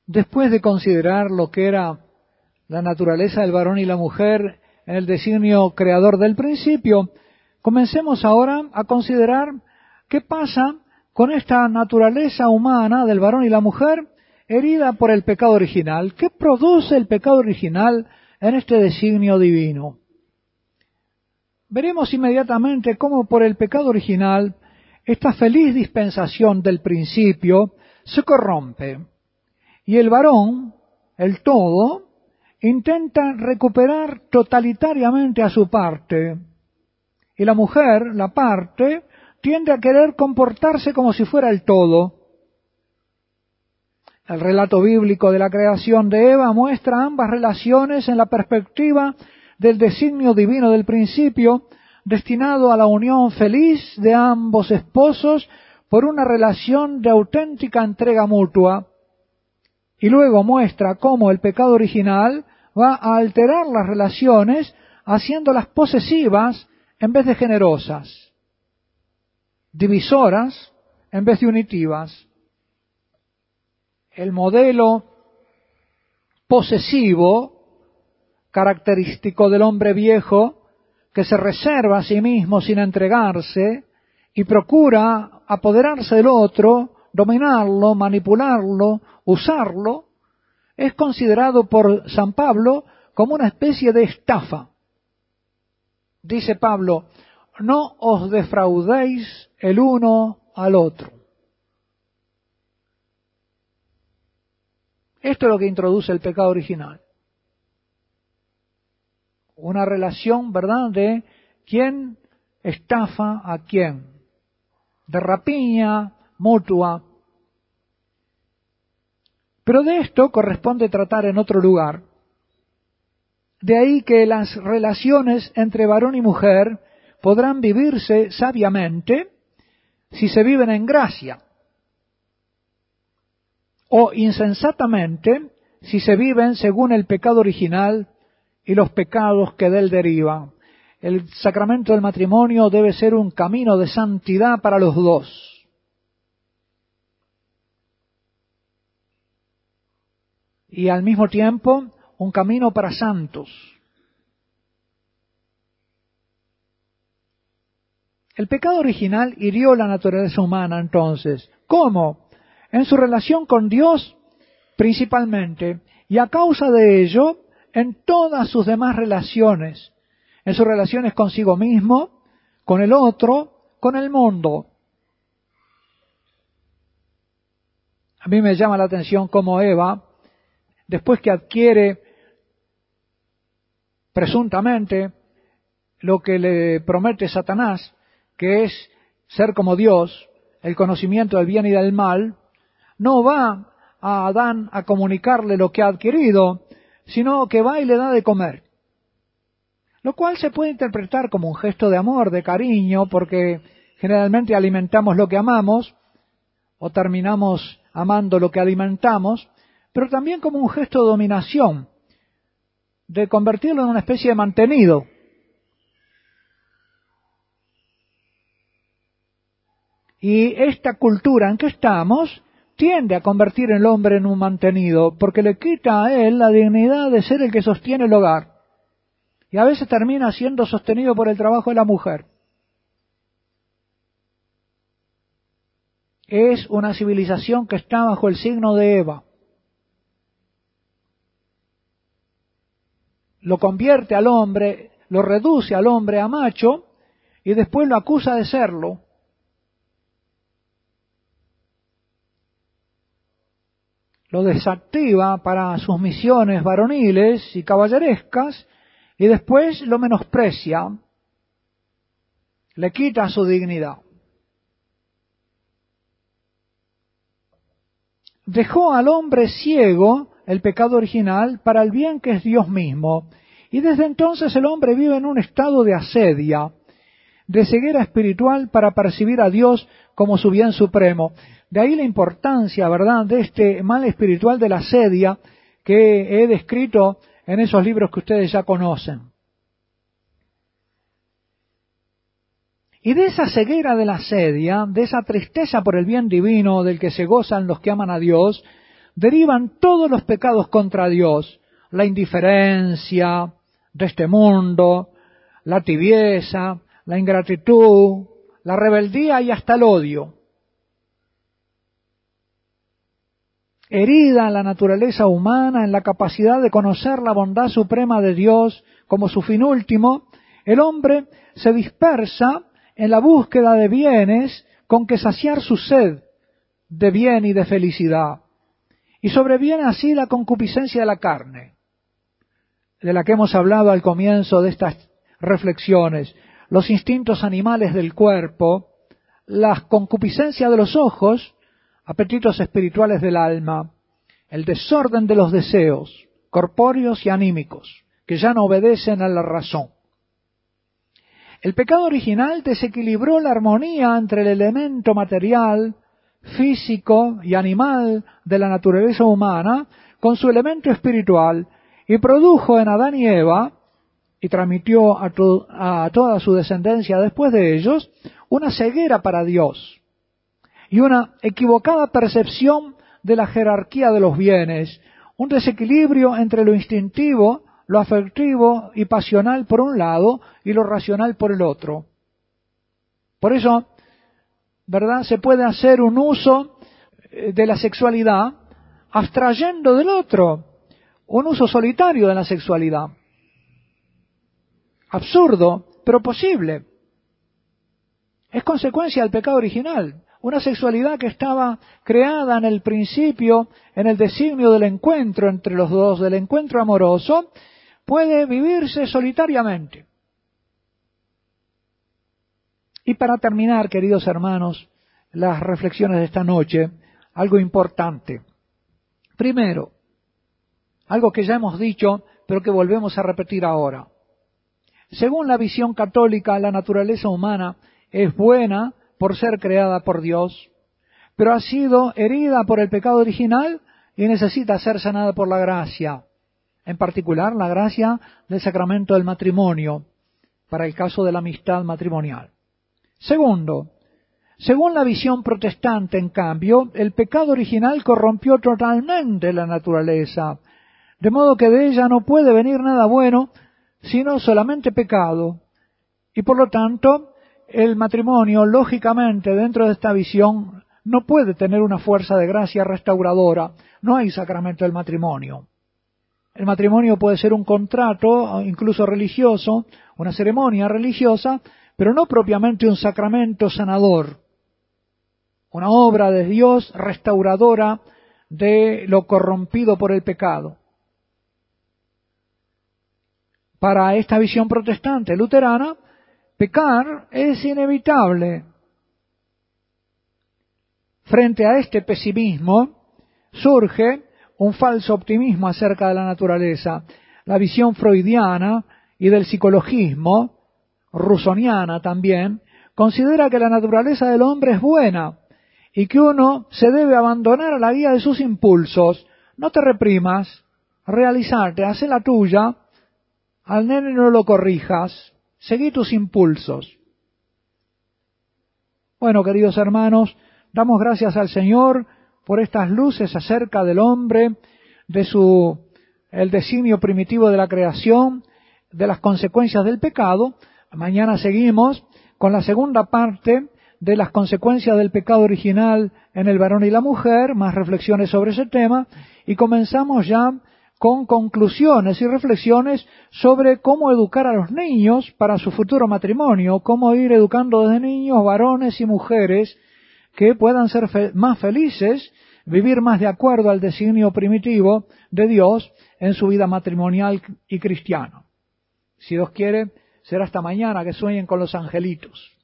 después de considerar lo que era la naturaleza del varón y la mujer en el designio creador del principio, comencemos ahora a considerar qué pasa con esta naturaleza humana del varón y la mujer herida por el pecado original. ¿Qué produce el pecado original en este designio divino? Veremos inmediatamente cómo por el pecado original esta feliz dispensación del principio se corrompe y el varón, el todo, intenta recuperar totalitariamente a su parte y la mujer, la parte, tiende a querer comportarse como si fuera el todo. El relato bíblico de la creación de Eva muestra ambas relaciones en la perspectiva del designio divino del principio, destinado a la unión feliz de ambos esposos por una relación de auténtica entrega mutua. Y luego muestra cómo el pecado original va a alterar las relaciones, haciéndolas posesivas en vez de generosas, divisoras en vez de unitivas. El modelo posesivo, característico del hombre viejo, que se reserva a sí mismo sin entregarse y procura apoderarse del otro, dominarlo, manipularlo, usarlo, es considerado por San Pablo como una especie de estafa. Dice Pablo, no os defraudéis el uno al otro. Esto es lo que introduce el pecado original. Una relación, ¿verdad?, de quién estafa a quién, de rapiña mutua. Pero de esto corresponde tratar en otro lugar. De ahí que las relaciones entre varón y mujer podrán vivirse sabiamente si se viven en gracia, o insensatamente si se viven según el pecado original y los pecados que de él derivan. El sacramento del matrimonio debe ser un camino de santidad para los dos. Y al mismo tiempo, un camino para santos. El pecado original hirió la naturaleza humana entonces. ¿Cómo? En su relación con Dios principalmente, y a causa de ello, en todas sus demás relaciones, en sus relaciones consigo mismo, con el otro, con el mundo. A mí me llama la atención cómo Eva, después que adquiere presuntamente lo que le promete Satanás, que es ser como Dios, el conocimiento del bien y del mal, no va a Adán a comunicarle lo que ha adquirido, sino que va y le da de comer. Lo cual se puede interpretar como un gesto de amor, de cariño, porque generalmente alimentamos lo que amamos, o terminamos amando lo que alimentamos, pero también como un gesto de dominación, de convertirlo en una especie de mantenido. Y esta cultura en que estamos tiende a convertir al hombre en un mantenido, porque le quita a él la dignidad de ser el que sostiene el hogar. Y a veces termina siendo sostenido por el trabajo de la mujer. Es una civilización que está bajo el signo de Eva. Lo convierte al hombre, lo reduce al hombre a macho y después lo acusa de serlo. Lo desactiva para sus misiones varoniles y caballerescas y después lo menosprecia, le quita su dignidad. Dejó al hombre ciego el pecado original para el bien que es Dios mismo, y desde entonces el hombre vive en un estado de asedia, de ceguera espiritual para percibir a Dios como su bien supremo. De ahí la importancia, ¿verdad?, de este mal espiritual de la asedia que he descrito en esos libros que ustedes ya conocen. Y de esa ceguera de la asedia, de esa tristeza por el bien divino del que se gozan los que aman a Dios, derivan todos los pecados contra Dios, la indiferencia de este mundo, la tibieza, la ingratitud, la rebeldía y hasta el odio. Herida la naturaleza humana en la capacidad de conocer la bondad suprema de Dios como su fin último, el hombre se dispersa en la búsqueda de bienes con que saciar su sed de bien y de felicidad. Y sobreviene así la concupiscencia de la carne, de la que hemos hablado al comienzo de estas reflexiones, los instintos animales del cuerpo, las concupiscencias de los ojos, apetitos espirituales del alma, el desorden de los deseos corpóreos y anímicos, que ya no obedecen a la razón. El pecado original desequilibró la armonía entre el elemento material, físico y animal de la naturaleza humana con su elemento espiritual y produjo en Adán y Eva, y transmitió a toda su descendencia después de ellos, una ceguera para Dios y una equivocada percepción de la jerarquía de los bienes, un desequilibrio entre lo instintivo, lo afectivo y pasional por un lado y lo racional por el otro. Por eso, ¿verdad?, se puede hacer un uso de la sexualidad abstrayendo del otro, un uso solitario de la sexualidad. Absurdo, pero posible. Es consecuencia del pecado original. Una sexualidad que estaba creada en el principio, en el designio del encuentro entre los dos, del encuentro amoroso, puede vivirse solitariamente. Y para terminar, queridos hermanos, las reflexiones de esta noche, algo importante. Primero, algo que ya hemos dicho, pero que volvemos a repetir ahora. Según la visión católica, la naturaleza humana es buena por ser creada por Dios, pero ha sido herida por el pecado original y necesita ser sanada por la gracia, en particular la gracia del sacramento del matrimonio, para el caso de la amistad matrimonial. Segundo, según la visión protestante, en cambio, el pecado original corrompió totalmente la naturaleza, de modo que de ella no puede venir nada bueno, sino solamente pecado. Y por lo tanto, el matrimonio, lógicamente, dentro de esta visión, no puede tener una fuerza de gracia restauradora. No hay sacramento del matrimonio. El matrimonio puede ser un contrato, incluso religioso, una ceremonia religiosa, pero no propiamente un sacramento sanador. Una obra de Dios restauradora de lo corrompido por el pecado. Para esta visión protestante luterana, pecar es inevitable. Frente a este pesimismo surge un falso optimismo acerca de la naturaleza. La visión freudiana y del psicologismo, rusoniana también, considera que la naturaleza del hombre es buena y que uno se debe abandonar a la guía de sus impulsos. No te reprimas, realizarte, haz la tuya. Al nene no lo corrijas, seguí tus impulsos. Bueno, queridos hermanos, damos gracias al Señor por estas luces acerca del hombre, de el designio primitivo de la creación, de las consecuencias del pecado. Mañana seguimos con la segunda parte de las consecuencias del pecado original en el varón y la mujer, más reflexiones sobre ese tema, y comenzamos ya con conclusiones y reflexiones sobre cómo educar a los niños para su futuro matrimonio, cómo ir educando desde niños, varones y mujeres, que puedan ser más felices, vivir más de acuerdo al designio primitivo de Dios en su vida matrimonial y cristiana. Si Dios quiere, será hasta mañana que sueñen con los angelitos.